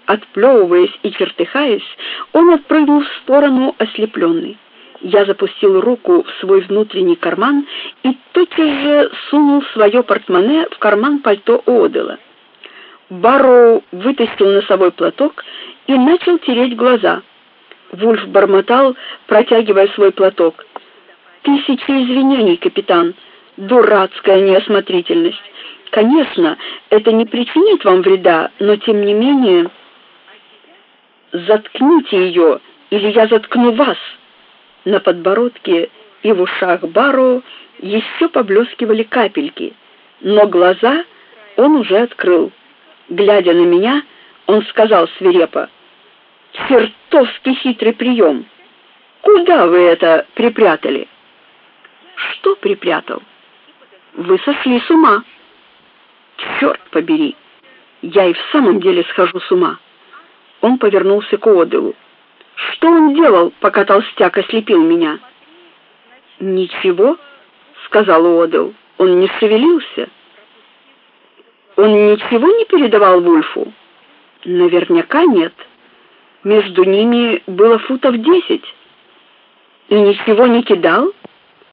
Отплевываясь и чертыхаясь, он отпрыгнул в сторону ослепленный. Я запустил руку в свой внутренний карман и тотчас же сунул свое портмоне в карман пальто Оделла. Барроу вытащил носовой платок и начал тереть глаза. Вульф бормотал, протягивая свой платок: «Тысячи извинений, капитан. Дурацкая неосмотрительность. Конечно, это не причинит вам вреда, но тем не менее...» «Заткните ее, или я заткну вас!» На подбородке и в ушах Барроу еще поблескивали капельки, но глаза он уже открыл. Глядя на меня, он сказал свирепо: «Чертовски хитрый прием! Куда вы это припрятали?» «Что припрятал?» «Вы сошли с ума!» «Черт побери! Я и в самом деле схожу с ума!» Он повернулся к Оделлу. «Что он делал, пока толстяк ослепил меня?» «Ничего», — сказал Оделл. «Он не шевелился». «Он ничего не передавал Вульфу?» «Наверняка нет. Между ними было футов 10. И ничего не кидал?»